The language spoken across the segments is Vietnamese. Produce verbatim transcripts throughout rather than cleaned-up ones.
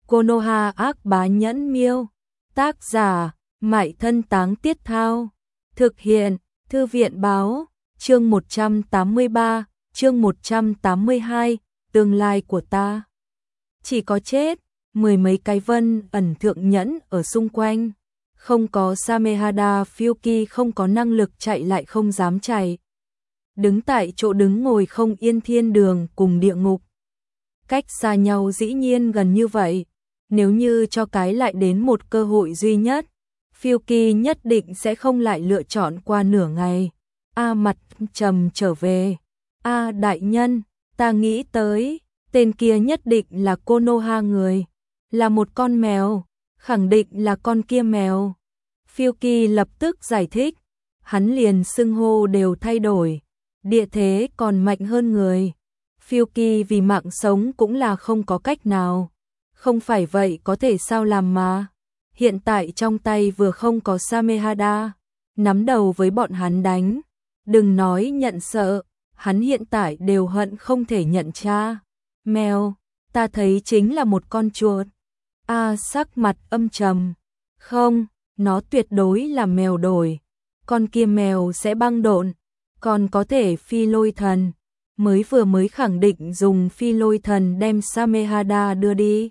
Konoha ác bá nhẫn miêu. Tác giả, Mại Thân Táng Tiết Thao. Thực hiện, Thư viện Báo. Chương một trăm tám mươi ba, chương một trăm tám mươi hai, tương lai của ta. Chỉ có chết, mười mấy cái vân ẩn thượng nhẫn ở xung quanh. Không có Samehada Fyuki không có năng lực chạy lại không dám chạy. Đứng tại chỗ đứng ngồi không yên thiên đường cùng địa ngục. Cách xa nhau dĩ nhiên gần như vậy. Nếu như cho cái lại đến một cơ hội duy nhất, Fyuki nhất định sẽ không lại lựa chọn qua nửa ngày. A mặt trầm trở về. A đại nhân, ta nghĩ tới, tên kia nhất định là Konoha người. Là một con mèo, khẳng định là con kia mèo. Fyuki lập tức giải thích, hắn liền xưng hô đều thay đổi. Địa thế còn mạnh hơn người. Fyuki vì mạng sống cũng là không có cách nào. Không phải vậy có thể sao làm mà. Hiện tại trong tay vừa không có Samehada, nắm đầu với bọn hắn đánh. Đừng nói nhận sợ, hắn hiện tại đều hận không thể nhận cha. Mèo, ta thấy chính là một con chuột. A sắc mặt âm trầm. Không, nó tuyệt đối là mèo đổi. Con kia mèo sẽ băng độn, còn có thể phi lôi thần. Mới vừa mới khẳng định dùng phi lôi thần đem Samehada đưa đi.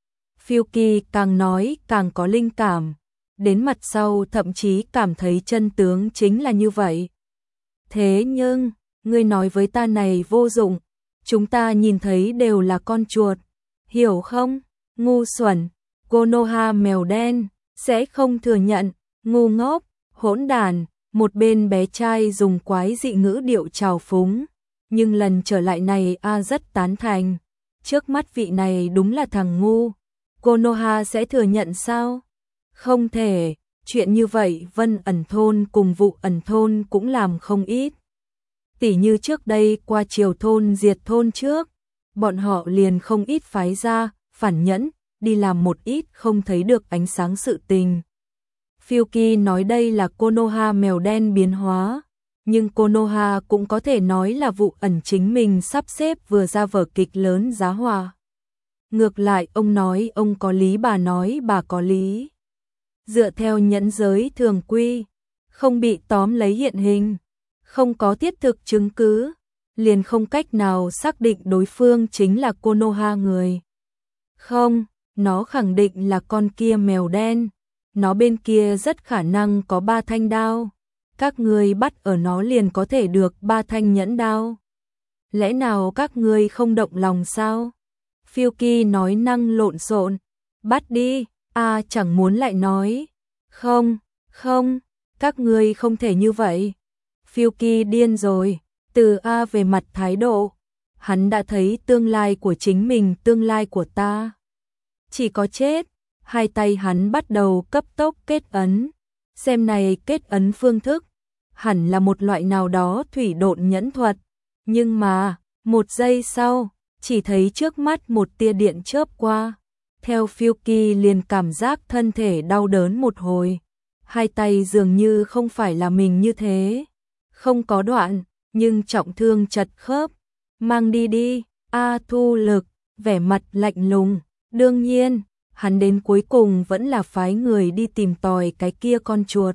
Fyuki càng nói càng có linh cảm. Đến mặt sau thậm chí cảm thấy chân tướng chính là như vậy. Thế nhưng, ngươi nói với ta này vô dụng. Chúng ta nhìn thấy đều là con chuột. Hiểu không? Ngu xuẩn. Konoha mèo đen sẽ không thừa nhận. Ngu ngốc, hỗn đàn. Một bên bé trai dùng quái dị ngữ điệu trào phúng. Nhưng lần trở lại này A rất tán thành. Trước mắt vị này đúng là thằng ngu. Konoha sẽ thừa nhận sao? Không thể, chuyện như vậy Vân ẩn thôn cùng Vụ ẩn thôn cũng làm không ít. Tỉ như trước đây qua Triều thôn diệt thôn trước, bọn họ liền không ít phái ra, phản nhẫn, đi làm một ít không thấy được ánh sáng sự tình. Fyuki nói đây là Konoha mèo đen biến hóa, nhưng Konoha cũng có thể nói là Vụ ẩn chính mình sắp xếp vừa ra vở kịch lớn giá hòa. Ngược lại ông nói ông có lý bà nói bà có lý. Dựa theo nhẫn giới thường quy, không bị tóm lấy hiện hình, không có thiết thực chứng cứ, liền không cách nào xác định đối phương chính là Konoha người. Không, nó khẳng định là con kia mèo đen, nó bên kia rất khả năng có ba thanh đao. Các ngươi bắt ở nó liền có thể được ba thanh nhẫn đao. Lẽ nào các ngươi không động lòng sao? Fyuki nói năng lộn xộn. Bắt đi, A chẳng muốn lại nói. Không, không, các ngươi không thể như vậy. Fyuki điên rồi, từ A về mặt thái độ. Hắn đã thấy tương lai của chính mình, tương lai của ta. Chỉ có chết, hai tay hắn bắt đầu cấp tốc kết ấn. Xem này kết ấn phương thức, hẳn là một loại nào đó thủy độn nhẫn thuật. Nhưng mà, một giây sau, chỉ thấy trước mắt một tia điện chớp qua. Theo Fyuki liền cảm giác thân thể đau đớn một hồi. Hai tay dường như không phải là mình như thế. Không có đoạn, nhưng trọng thương chật khớp. Mang đi đi, A thu lực, vẻ mặt lạnh lùng. Đương nhiên, hắn đến cuối cùng vẫn là phái người đi tìm tòi cái kia con chuột.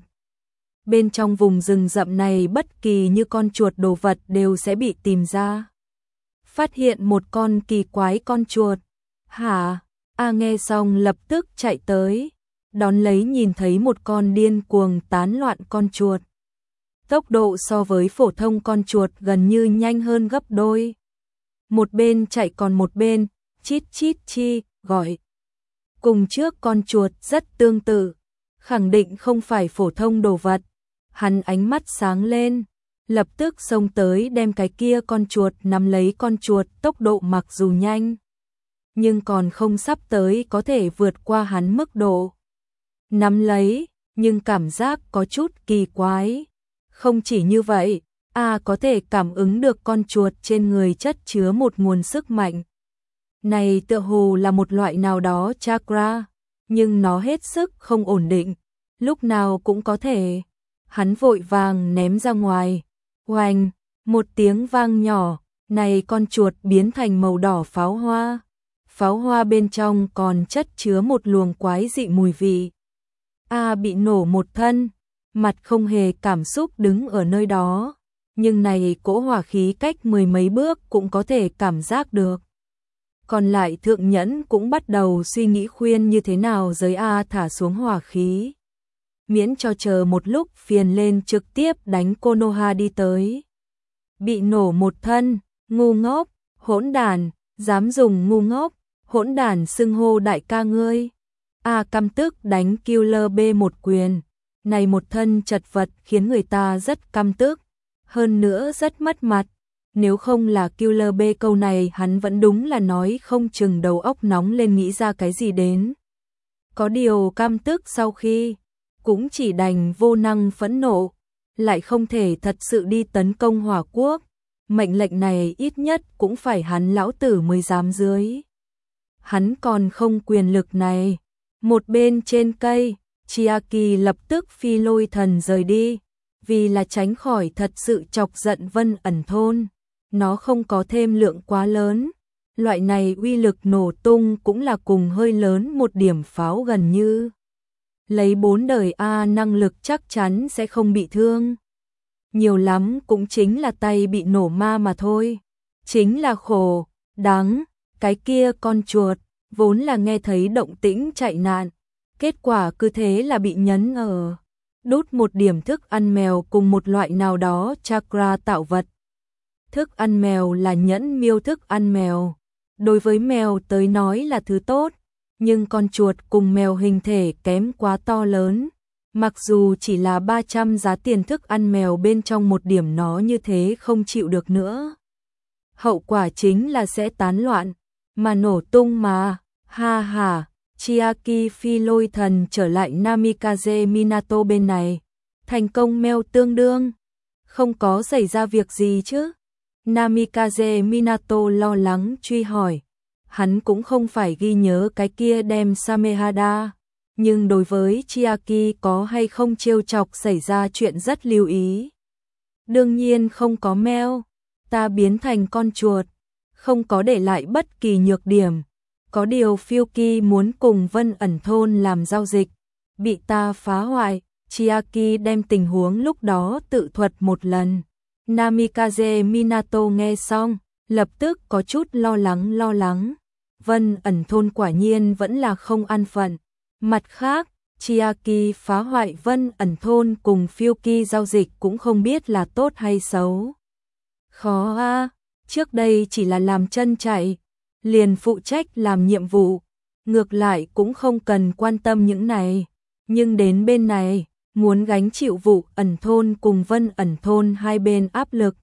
Bên trong vùng rừng rậm này bất kỳ như con chuột đồ vật đều sẽ bị tìm ra. Phát hiện một con kỳ quái con chuột. Hả? A nghe xong lập tức chạy tới. Đón lấy nhìn thấy một con điên cuồng tán loạn con chuột. Tốc độ so với phổ thông con chuột gần như nhanh hơn gấp đôi. Một bên chạy còn một bên, chít chít chi, gọi. Cùng trước con chuột rất tương tự. Khẳng định không phải phổ thông đồ vật. Hắn ánh mắt sáng lên. Lập tức xông tới đem cái kia con chuột nắm lấy con chuột, tốc độ mặc dù nhanh, nhưng còn không sắp tới có thể vượt qua hắn mức độ. Nắm lấy, nhưng cảm giác có chút kỳ quái. Không chỉ như vậy, A có thể cảm ứng được con chuột trên người chất chứa một nguồn sức mạnh. Này tựa hồ là một loại nào đó chakra, nhưng nó hết sức không ổn định, lúc nào cũng có thể. Hắn vội vàng ném ra ngoài. Oanh, một tiếng vang nhỏ, này con chuột biến thành màu đỏ pháo hoa. pháo hoa bên trong còn chất chứa một luồng quái dị mùi vị. A bị nổ một thân, mặt không hề cảm xúc đứng ở nơi đó, nhưng này cỗ hỏa khí cách mười mấy bước cũng có thể cảm giác được. Còn lại thượng nhẫn cũng bắt đầu suy nghĩ khuyên như thế nào giới A thả xuống hỏa khí. Miễn cho chờ một lúc phiền lên trực tiếp đánh Konoha đi tới. Bị nổ một thân, ngu ngốc, hỗn đàn, dám dùng ngu ngốc, hỗn đàn xưng hô đại ca ngươi. A căm tức đánh Killer B một quyền. Này một thân chật vật khiến người ta rất căm tức, hơn nữa rất mất mặt. Nếu không là Killer B câu này hắn vẫn đúng là nói không chừng đầu óc nóng lên nghĩ ra cái gì đến. Có điều căm tức sau khi, cũng chỉ đành vô năng phẫn nộ, lại không thể thật sự đi tấn công Hỏa Quốc. Mệnh lệnh này ít nhất cũng phải hắn lão tử mới dám dưới. Hắn còn không quyền lực này. Một bên trên cây, Chiaki lập tức phi lôi thần rời đi, vì là tránh khỏi thật sự chọc giận Vân Ẩn Thôn. Nó không có thêm lượng quá lớn, loại này uy lực nổ tung cũng là cùng hơi lớn một điểm pháo gần như. Lấy bốn đời A năng lực chắc chắn sẽ không bị thương. Nhiều lắm cũng chính là tay bị nổ ma mà thôi. Chính là khổ, đáng, cái kia con chuột, vốn là nghe thấy động tĩnh chạy nạn. Kết quả cứ thế là bị nhấn ở. Đút một điểm thức ăn mèo cùng một loại nào đó chakra tạo vật. Thức ăn mèo là nhẫn miêu thức ăn mèo. Đối với mèo tới nói là thứ tốt, nhưng con chuột cùng mèo hình thể kém quá to lớn. Mặc dù chỉ là ba trăm giá tiền thức ăn mèo bên trong một điểm nó như thế không chịu được nữa. Hậu quả chính là sẽ tán loạn, mà nổ tung mà, ha ha. Chiaki phi lôi thần trở lại Namikaze Minato bên này. Thành công meo tương đương. Không có xảy ra việc gì chứ? Namikaze Minato lo lắng truy hỏi. Hắn cũng không phải ghi nhớ cái kia đem Samehada. Nhưng đối với Chiaki có hay không trêu chọc xảy ra chuyện rất lưu ý. Đương nhiên không có meo. Ta biến thành con chuột. Không có để lại bất kỳ nhược điểm. Có điều Phiuki muốn cùng Vân Ẩn Thôn làm giao dịch, bị ta phá hoại. Chiaki đem tình huống lúc đó tự thuật một lần. Namikaze Minato nghe xong, lập tức có chút lo lắng lo lắng. Vân Ẩn Thôn quả nhiên vẫn là không an phận. Mặt khác, Chiaki phá hoại Vân Ẩn Thôn cùng Phiuki giao dịch cũng không biết là tốt hay xấu. Khó a, trước đây chỉ là làm chân chạy, liền phụ trách làm nhiệm vụ, ngược lại cũng không cần quan tâm những này. Nhưng đến bên này, muốn gánh chịu vụ Ẩn Thôn cùng Vân Ẩn Thôn hai bên áp lực.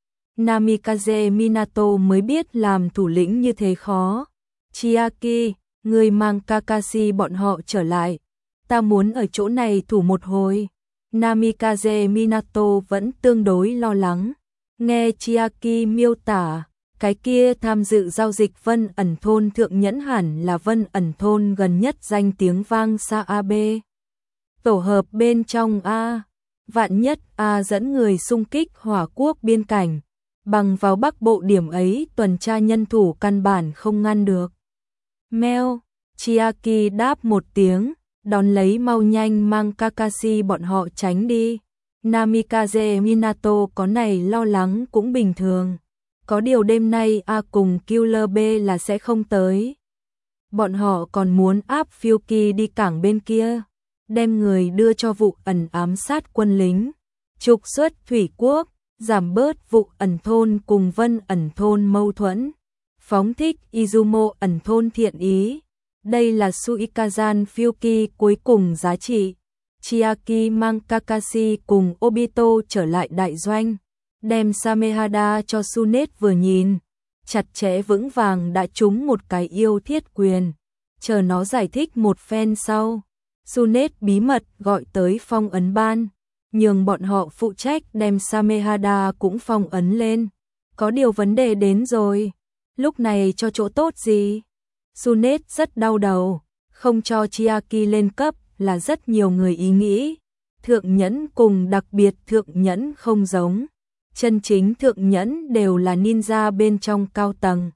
Namikaze Minato mới biết làm thủ lĩnh như thế khó. Chiaki, người mang Kakashi bọn họ trở lại. Ta muốn ở chỗ này thủ một hồi. Namikaze Minato vẫn tương đối lo lắng. Nghe Chiaki miêu tả, cái kia tham dự giao dịch Vân Ẩn Thôn thượng nhẫn hẳn là Vân Ẩn Thôn gần nhất danh tiếng vang xa a bê. Tổ hợp bên trong A, vạn nhất A dẫn người xung kích Hỏa Quốc biên cảnh, bằng vào Bắc Bộ điểm ấy tuần tra nhân thủ căn bản không ngăn được. Meo, Chiaki đáp một tiếng, đón lấy mau nhanh mang Kakashi bọn họ tránh đi. Namikaze Minato có này lo lắng cũng bình thường. Có điều đêm nay A cùng Killer B là sẽ không tới. Bọn họ còn muốn áp Phiuki đi cảng bên kia, đem người đưa cho vụ ẩn ám sát quân lính, trục xuất thủy quốc, giảm bớt vụ Ẩn Thôn cùng Vân Ẩn Thôn mâu thuẫn, phóng thích Izumo Ẩn Thôn thiện ý. Đây là Suikazan Phiuki cuối cùng giá trị. Chiaki mang Kakashi cùng Obito trở lại đại doanh, đem Samehada cho Sunet vừa nhìn, chặt chẽ vững vàng đã trúng một cái yêu thiết quyền, chờ nó giải thích một phen sau. Sunet bí mật gọi tới phong ấn ban, nhường bọn họ phụ trách đem Samehada cũng phong ấn lên. Có điều vấn đề đến rồi, lúc này cho chỗ tốt gì? Sunet rất đau đầu, không cho Chiaki lên cấp là rất nhiều người ý nghĩ. Thượng nhẫn cùng đặc biệt thượng nhẫn không giống. Chân chính thượng nhẫn đều là ninja bên trong cao tầng.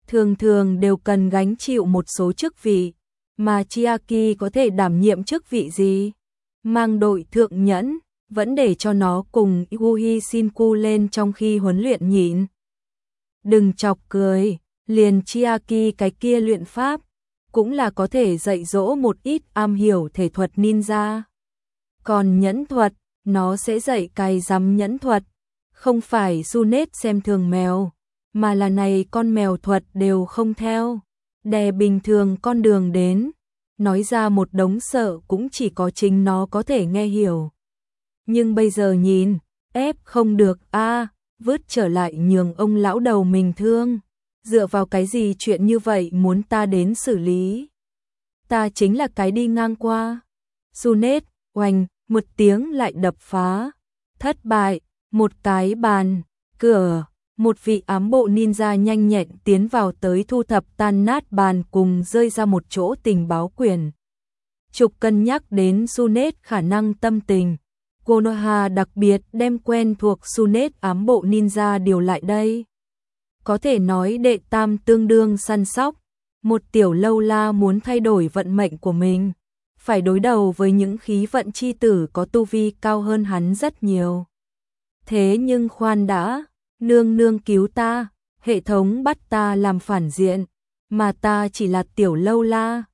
thường thường đều cần gánh chịu một số chức vị, mà Chiaki có thể đảm nhiệm chức vị gì? Mang đội thượng nhẫn, vẫn để cho nó cùng Yui Shinku lên trong khi huấn luyện nhịn. Đừng chọc cười, liền Chiaki cái kia luyện pháp, cũng là có thể dạy dỗ một ít am hiểu thể thuật ninja. Còn nhẫn thuật, nó sẽ dạy cày rắm nhẫn thuật, không phải Sunet xem thường mèo, mà là này con mèo thuật đều không theo, đè bình thường con đường đến, nói ra một đống sợ cũng chỉ có chính nó có thể nghe hiểu. Nhưng bây giờ nhìn, ép không được a, vứt trở lại nhường ông lão đầu mình thương, dựa vào cái gì chuyện như vậy muốn ta đến xử lý? Ta chính là cái đi ngang qua. Sunet, oanh, một tiếng lại đập phá, thất bại, một cái bàn, cửa, một vị ám bộ ninja nhanh nhẹn tiến vào tới thu thập tan nát bàn cùng rơi ra một chỗ tình báo quyển. Trục cân nhắc đến Sunet khả năng tâm tình, Konoha đặc biệt đem quen thuộc Sunet ám bộ ninja điều lại đây. Có thể nói đệ tam tương đương săn sóc, một tiểu lâu la muốn thay đổi vận mệnh của mình, phải đối đầu với những khí vận chi tử có tu vi cao hơn hắn rất nhiều. Thế nhưng khoan đã, nương nương cứu ta, hệ thống bắt ta làm phản diện, mà ta chỉ là tiểu lâu la,